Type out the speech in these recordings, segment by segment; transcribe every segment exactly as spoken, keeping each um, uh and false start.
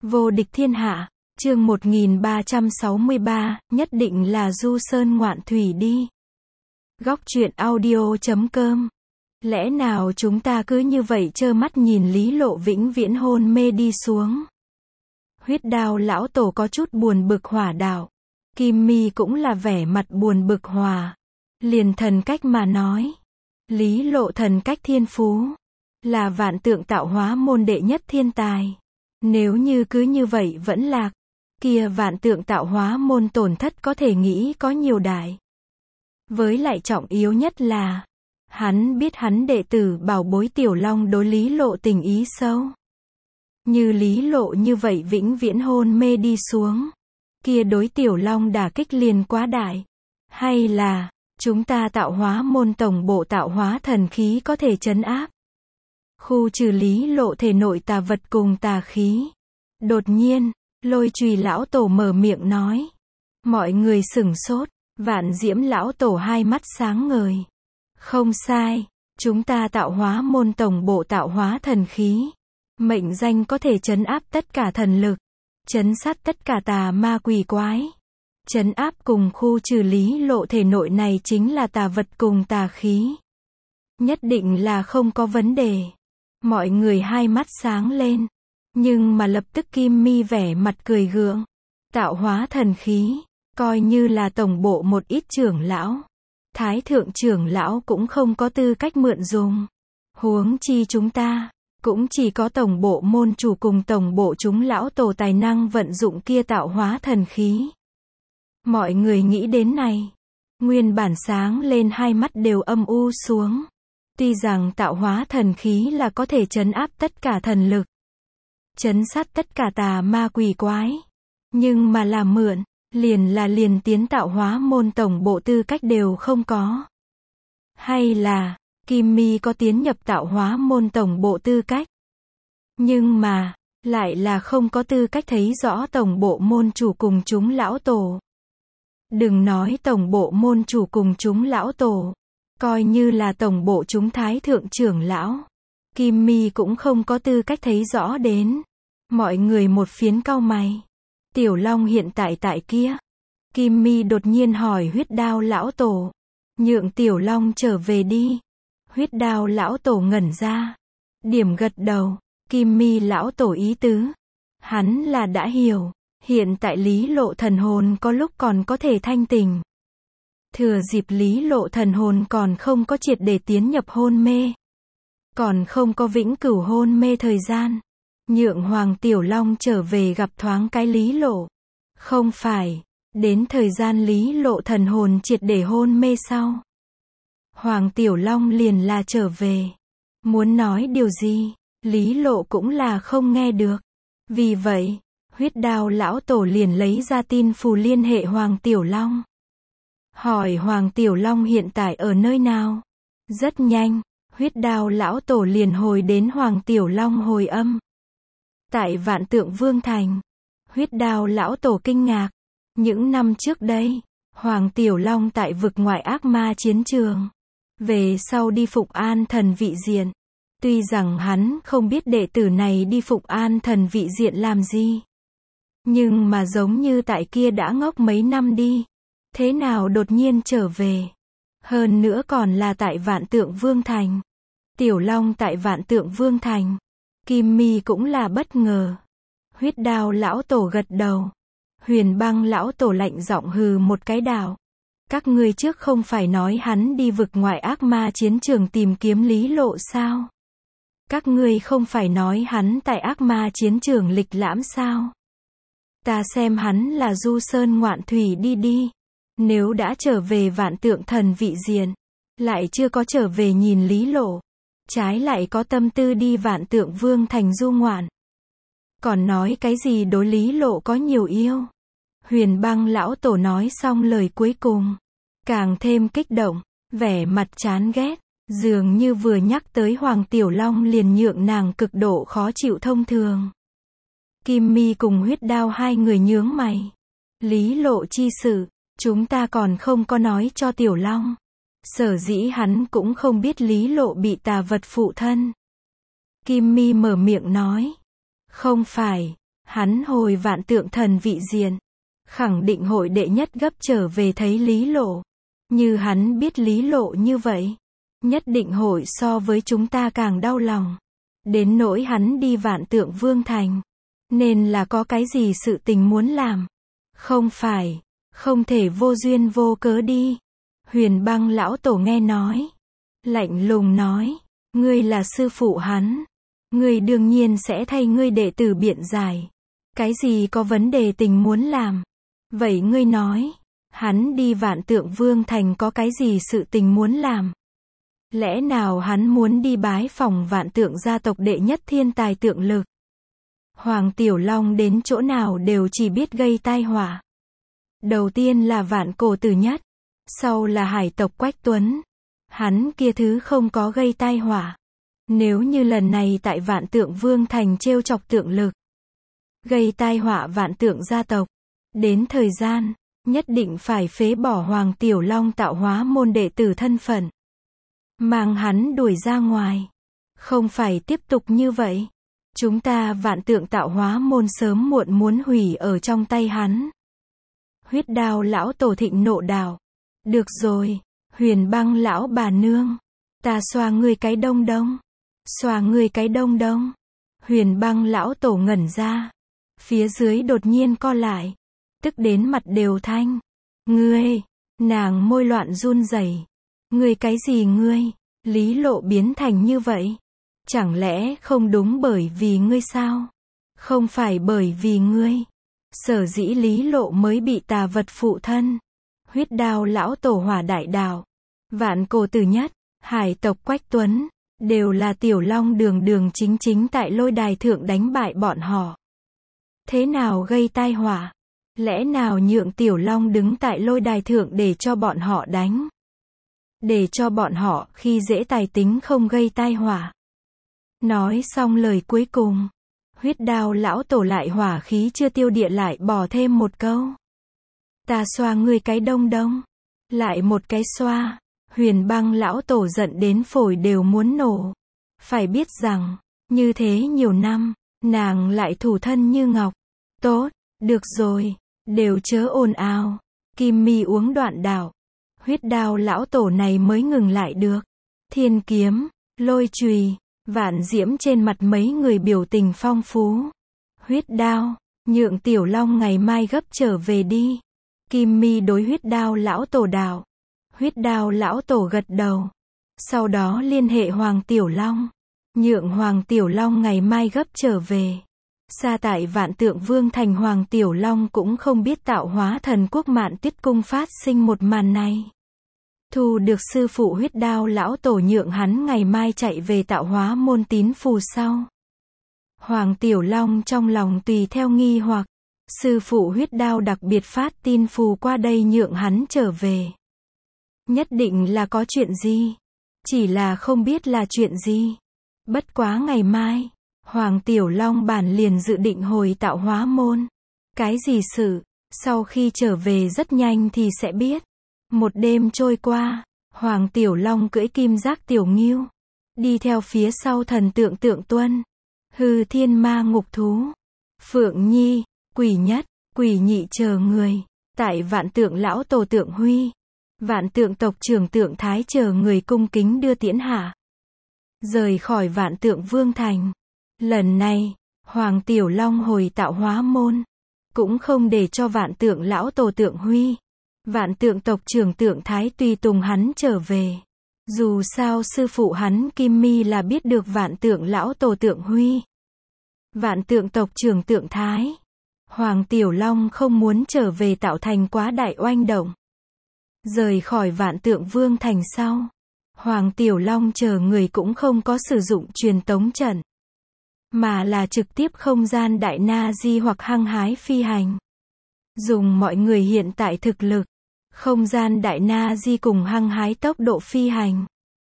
Vô địch thiên hạ, chương một nghìn ba trăm sáu mươi ba, nhất định là du sơn ngoạn thủy đi. Góc truyện audio chấm com. Lẽ nào chúng ta cứ như vậy trơ mắt nhìn Lý Lộ vĩnh viễn hôn mê đi xuống? Huyết Đao lão tổ có chút buồn bực hỏa đạo. Kim Mi cũng là vẻ mặt buồn bực hòa. Liền thần cách mà nói. Lý Lộ thần cách thiên phú. Là vạn tượng tạo hóa môn đệ nhất thiên tài. Nếu như cứ như vậy vẫn lạc, kia vạn tượng tạo hóa môn tổn thất có thể nghĩ có nhiều đại. Với lại trọng yếu nhất là, hắn biết hắn đệ tử bảo bối Tiểu Long đối Lý Lộ tình ý sâu. Như Lý Lộ như vậy vĩnh viễn hôn mê đi xuống, kia đối Tiểu Long đả kích liền quá đại. Hay là, chúng ta tạo hóa môn tổng bộ tạo hóa thần khí có thể trấn áp, khu trừ Lý Lộ thể nội tà vật cùng tà khí. Đột nhiên, Lôi Chùy lão tổ mở miệng nói. Mọi người sửng sốt, Vạn Diễm lão tổ hai mắt sáng ngời. Không sai, chúng ta tạo hóa môn tổng bộ tạo hóa thần khí. Mệnh danh có thể trấn áp tất cả thần lực, trấn sát tất cả tà ma quỷ quái. Trấn áp cùng khu trừ Lý Lộ thể nội này chính là tà vật cùng tà khí. Nhất định là không có vấn đề. Mọi người hai mắt sáng lên. Nhưng mà lập tức Kim Mi vẻ mặt cười gượng. Tạo hóa thần khí, coi như là tổng bộ một ít trưởng lão. Thái thượng trưởng lão cũng không có tư cách mượn dùng. Huống chi chúng ta, cũng chỉ có tổng bộ môn chủ cùng tổng bộ chúng lão tổ tài năng vận dụng kia tạo hóa thần khí. Mọi người nghĩ đến này. Nguyên bản sáng lên hai mắt đều âm u xuống. Tuy rằng tạo hóa thần khí là có thể trấn áp tất cả thần lực, trấn sát tất cả tà ma quỷ quái. Nhưng mà là mượn, liền là liền tiến tạo hóa môn tổng bộ tư cách đều không có. Hay là, Kim Mi có tiến nhập tạo hóa môn tổng bộ tư cách. Nhưng mà, lại là không có tư cách thấy rõ tổng bộ môn chủ cùng chúng lão tổ. Đừng nói tổng bộ môn chủ cùng chúng lão tổ. Coi như là tổng bộ chúng thái thượng trưởng lão. Kim Mi cũng không có tư cách thấy rõ đến. Mọi người một phiến cau mày. Tiểu Long hiện tại tại kia. Kim Mi đột nhiên hỏi Huyết Đao lão tổ. Nhượng Tiểu Long trở về đi. Huyết Đao lão tổ ngẩn ra. Điểm gật đầu. Kim Mi lão tổ ý tứ. Hắn là đã hiểu. Hiện tại Lý Lộ thần hồn có lúc còn có thể thanh tỉnh. Thừa dịp Lý Lộ thần hồn còn không có triệt để tiến nhập hôn mê. Còn không có vĩnh cửu hôn mê thời gian. Nhượng Hoàng Tiểu Long trở về gặp thoáng cái Lý Lộ. Không phải, đến thời gian Lý Lộ thần hồn triệt để hôn mê sau. Hoàng Tiểu Long liền là trở về. Muốn nói điều gì, Lý Lộ cũng là không nghe được. Vì vậy, Huyết Đao lão tổ liền lấy ra tin phù liên hệ Hoàng Tiểu Long. Hỏi Hoàng Tiểu Long hiện tại ở nơi nào? Rất nhanh, Huyết Đao lão tổ liền hồi đến Hoàng Tiểu Long hồi âm. Tại Vạn Tượng Vương Thành. Huyết Đao lão tổ kinh ngạc. Những năm trước đây, Hoàng Tiểu Long tại vực ngoại ác ma chiến trường. Về sau đi Phụng An thần vị diện. Tuy rằng hắn không biết đệ tử này đi Phụng An thần vị diện làm gì. Nhưng mà giống như tại kia đã ngốc mấy năm đi. Thế nào đột nhiên trở về? Hơn nữa còn là tại Vạn Tượng Vương Thành. Tiểu Long tại Vạn Tượng Vương Thành. Kim Mi cũng là bất ngờ. Huyết Đao lão tổ gật đầu. Huyền Băng lão tổ lạnh giọng hừ một cái đạo. Các ngươi trước không phải nói hắn đi vực ngoại ác ma chiến trường tìm kiếm Lý Lộ sao? Các ngươi không phải nói hắn tại ác ma chiến trường lịch lãm sao? Ta xem hắn là du sơn ngoạn thủy đi đi. Nếu đã trở về Vạn Tượng thần vị diện, lại chưa có trở về nhìn Lý Lộ, trái lại có tâm tư đi Vạn Tượng Vương Thành du ngoạn. Còn nói cái gì đối Lý Lộ có nhiều yêu. Huyền Băng lão tổ nói xong lời cuối cùng, càng thêm kích động, vẻ mặt chán ghét, dường như vừa nhắc tới Hoàng Tiểu Long liền nhượng nàng cực độ khó chịu thông thường. Kim Mi cùng Huyết Đao hai người nhướng mày. Lý Lộ chi sự, chúng ta còn không có nói cho Tiểu Long. Sở dĩ hắn cũng không biết Lý Lộ bị tà vật phụ thân. Kim Mi mở miệng nói. Không phải, Hắn hồi vạn tượng thần vị diện, khẳng định hội đệ nhất gấp trở về thấy Lý Lộ. Như hắn biết Lý Lộ như vậy, nhất định hội so với chúng ta càng đau lòng. Đến nỗi hắn đi vạn tượng vương thành, nên là có cái gì sự tình muốn làm. Không phải, không thể vô duyên vô cớ đi. Huyền Băng lão tổ nghe nói, lạnh lùng nói, ngươi là sư phụ hắn, ngươi đương nhiên sẽ thay ngươi đệ tử biện giải. Cái gì có vấn đề tình muốn làm? Vậy ngươi nói, hắn đi vạn tượng vương thành có cái gì sự tình muốn làm? Lẽ nào hắn muốn đi bái phỏng vạn tượng gia tộc đệ nhất thiên tài tượng lực? Hoàng Tiểu Long đến chỗ nào đều chỉ biết gây tai họa. Đầu tiên là vạn cổ tử nhất, sau là hải tộc Quách Tuấn. Hắn kia thứ không có gây tai họa. Nếu như lần này tại vạn tượng vương thành trêu chọc tượng lực, gây tai họa vạn tượng gia tộc, đến thời gian, nhất định phải phế bỏ Hoàng Tiểu Long tạo hóa môn đệ tử thân phận. Mang hắn đuổi ra ngoài. Không phải tiếp tục như vậy. Chúng ta vạn tượng tạo hóa môn sớm muộn muốn hủy ở trong tay hắn. Huyết Đao lão tổ thịnh nộ đạo. Được rồi, Huyền Băng lão bà nương. Ta xoa ngươi cái đông đông. Xoa ngươi cái đông đông. Huyền Băng lão tổ ngẩn ra. Phía dưới đột nhiên co lại. Tức đến mặt đều thanh. Ngươi, nàng môi loạn run rẩy. Ngươi cái gì ngươi? Lý Lộ biến thành như vậy. Chẳng lẽ không đúng bởi vì ngươi sao? Không phải bởi vì ngươi. Sở dĩ Lý Lộ mới bị tà vật phụ thân. Huyết Đao lão tổ hỏa đại đạo. Vạn cổ tử nhất, hải tộc Quách Tuấn. Đều là Tiểu Long đường đường chính chính tại lôi đài thượng đánh bại bọn họ. Thế nào gây tai họa? Lẽ nào nhượng Tiểu Long đứng tại lôi đài thượng để cho bọn họ đánh? Để cho bọn họ khi dễ tài tính không gây tai họa. Nói xong lời cuối cùng, Huyết Đao lão tổ lại hỏa khí chưa tiêu địa lại bỏ thêm một câu. Ta xoa ngươi cái đông đông. Lại một cái xoa. Huyền Băng lão tổ giận đến phổi đều muốn nổ. Phải biết rằng, như thế nhiều năm, nàng lại thủ thân như ngọc. Tốt, được rồi, đều chớ ồn ào. Kim Mi uống đoạn đạo. Huyết Đao lão tổ này mới ngừng lại được. Thiên kiếm, lôi chùy, vạn diễm trên mặt mấy người biểu tình phong phú. Huyết Đao, nhượng Tiểu Long ngày mai gấp trở về đi. Kim Mi đối Huyết Đao lão tổ đạo. Huyết Đao lão tổ gật đầu. Sau đó liên hệ Hoàng Tiểu Long. Nhượng Hoàng Tiểu Long ngày mai gấp trở về. Xa tại vạn tượng vương thành Hoàng Tiểu Long cũng không biết tạo hóa thần quốc Mạn Tuyết cung phát sinh một màn này. Thu được sư phụ Huyết Đao lão tổ nhượng hắn ngày mai chạy về tạo hóa môn tín phù sau. Hoàng Tiểu Long trong lòng tùy theo nghi hoặc. Sư phụ Huyết Đao đặc biệt phát tin phù qua đây nhượng hắn trở về. Nhất định là có chuyện gì. Chỉ là không biết là chuyện gì. Bất quá ngày mai, Hoàng Tiểu Long bản liền dự định hồi tạo hóa môn. Cái gì sự, sau khi trở về rất nhanh thì sẽ biết. Một đêm trôi qua, Hoàng Tiểu Long cưỡi kim giác tiểu ngưu. Đi theo phía sau thần tượng Tượng Tuân. Hư thiên ma ngục thú. Phượng Nhi, Quỷ Nhất, Quỷ Nhị chờ người. Tại vạn tượng lão tổ Tượng Huy. Vạn tượng tộc trưởng Tượng Thái chờ người cung kính đưa tiễn hạ. Rời khỏi vạn tượng vương thành. Lần này, Hoàng Tiểu Long hồi tạo hóa môn. Cũng không để cho vạn tượng lão tổ Tượng Huy. Vạn tượng tộc trưởng Tượng Thái tùy tùng hắn trở về. Dù sao sư phụ hắn Kim Mi là biết được vạn tượng lão tổ Tượng Huy. Vạn tượng tộc trưởng Tượng Thái. Hoàng Tiểu Long không muốn trở về tạo thành quá đại oanh động. Rời khỏi vạn tượng vương thành sau. Hoàng Tiểu Long chờ người cũng không có sử dụng truyền tống trận. Mà là trực tiếp không gian đại na di hoặc hăng hái phi hành. Dùng mọi người hiện tại thực lực. Không gian đại na di cùng hăng hái tốc độ phi hành.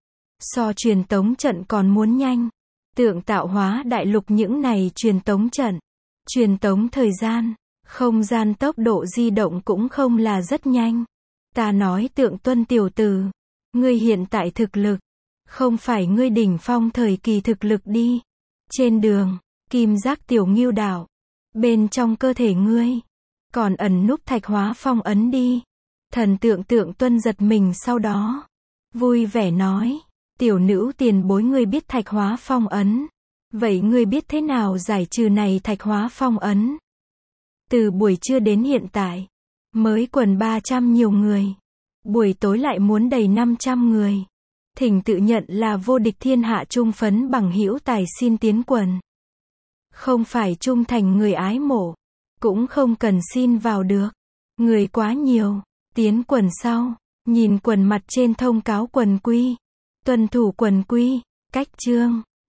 So truyền tống trận còn muốn nhanh. Tượng tạo hóa đại lục những này truyền tống trận. Truyền tống thời gian. Không gian tốc độ di động cũng không là rất nhanh. Ta nói Tượng Tuân tiểu tử. Ngươi hiện tại thực lực. Không phải ngươi đỉnh phong thời kỳ thực lực đi. Trên đường, kim giác tiểu ngưu đảo. Bên trong cơ thể ngươi, còn ẩn núp thạch hóa phong ấn đi. Thần tượng tượng tuân giật mình sau đó. Vui vẻ nói. Tiểu nữ tiền bối ngươi biết thạch hóa phong ấn. Vậy ngươi biết thế nào giải trừ này thạch hóa phong ấn? Từ buổi trưa đến hiện tại, mới quần ba trăm nhiều người. Buổi tối lại muốn đầy năm trăm người. Thỉnh tự nhận là vô địch thiên hạ trung phấn bằng hữu tài xin tiến quần. Không phải trung thành người ái mộ. Cũng không cần xin vào được. Người quá nhiều. Tiến quần sau. Nhìn quần mặt trên thông cáo quần quy. Tuân thủ quần quy. Cách chương.